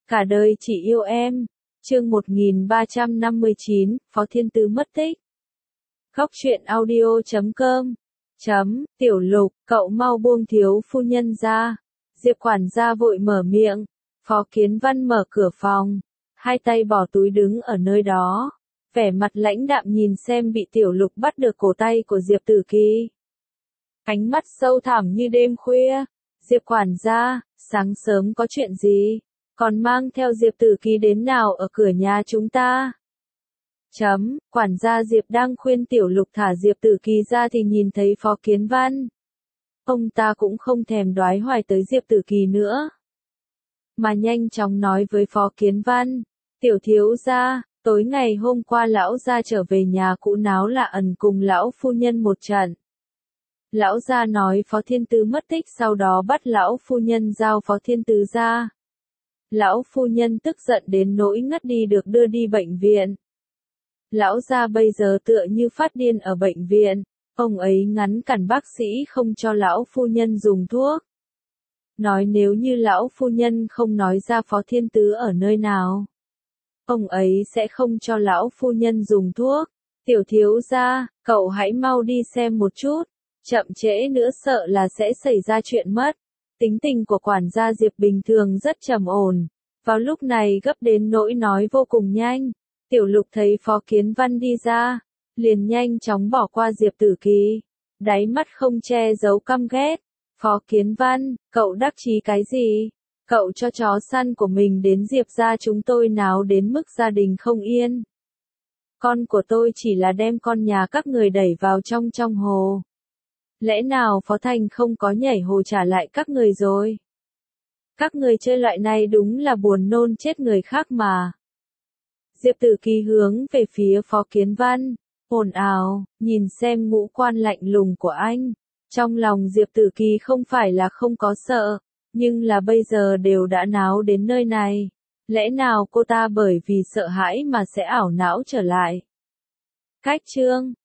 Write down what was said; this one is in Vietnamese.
Cả đời chỉ yêu em. Chương 1359, Phó Thiên Tứ mất tích. Góc truyện audio.com. Tiểu Lục, cậu mau buông thiếu phu nhân ra. Diệp quản gia vội mở miệng. Phó Kiến Văn mở cửa phòng, hai tay bỏ túi đứng ở nơi đó, vẻ mặt lãnh đạm nhìn xem bị Tiểu Lục bắt được cổ tay của Diệp Tử Kỳ. Ánh mắt sâu thẳm như đêm khuya. Diệp quản gia, sáng sớm có chuyện gì? Còn mang theo Diệp Tử Kỳ đến nào ở cửa nhà chúng ta? Quản gia Diệp đang khuyên Tiểu Lục thả Diệp Tử Kỳ ra thì nhìn thấy Phó Kiến Văn. Ông ta cũng không thèm đoái hoài tới Diệp Tử Kỳ nữa, mà nhanh chóng nói với Phó Kiến Văn, Tiểu thiếu gia, tối ngày hôm qua lão gia trở về nhà cũ náo lạ ẩn cùng lão phu nhân một trận. Lão gia nói Phó Thiên Tứ mất tích, sau đó bắt lão phu nhân giao Phó Thiên Tứ ra. Lão phu nhân tức giận đến nỗi ngất đi, được đưa đi bệnh viện. Lão gia bây giờ tựa như phát điên ở bệnh viện, ông ấy ngăn cản bác sĩ không cho lão phu nhân dùng thuốc. Nói nếu như lão phu nhân không nói ra Phó Thiên Tứ ở nơi nào, ông ấy sẽ không cho lão phu nhân dùng thuốc. Tiểu thiếu gia, cậu hãy mau đi xem một chút, chậm trễ nữa sợ là sẽ xảy ra chuyện mất. Tính tình của quản gia Diệp bình thường rất trầm ổn, vào lúc này gấp đến nỗi nói vô cùng nhanh. Tiểu Lục thấy Phó Kiến Văn đi ra, liền nhanh chóng bỏ qua Diệp Tử Kỳ, đáy mắt không che giấu căm ghét. Phó Kiến Văn, cậu đắc chí cái gì? Cậu cho chó săn của mình đến Diệp gia chúng tôi náo đến mức gia đình không yên. Con của tôi chỉ là đem con nhà các người đẩy vào trong hồ. Lẽ nào Phó Thành không có nhảy hồ trả lại các người rồi? Các người chơi loại này đúng là buồn nôn chết người khác mà. Diệp Tử Kỳ hướng về phía Phó Kiến Văn, ồn ào, nhìn xem ngũ quan lạnh lùng của anh. Trong lòng Diệp Tử Kỳ không phải là không có sợ, nhưng là bây giờ đều đã náo đến nơi này. Lẽ nào cô ta bởi vì sợ hãi mà sẽ ảo não trở lại? Cách chương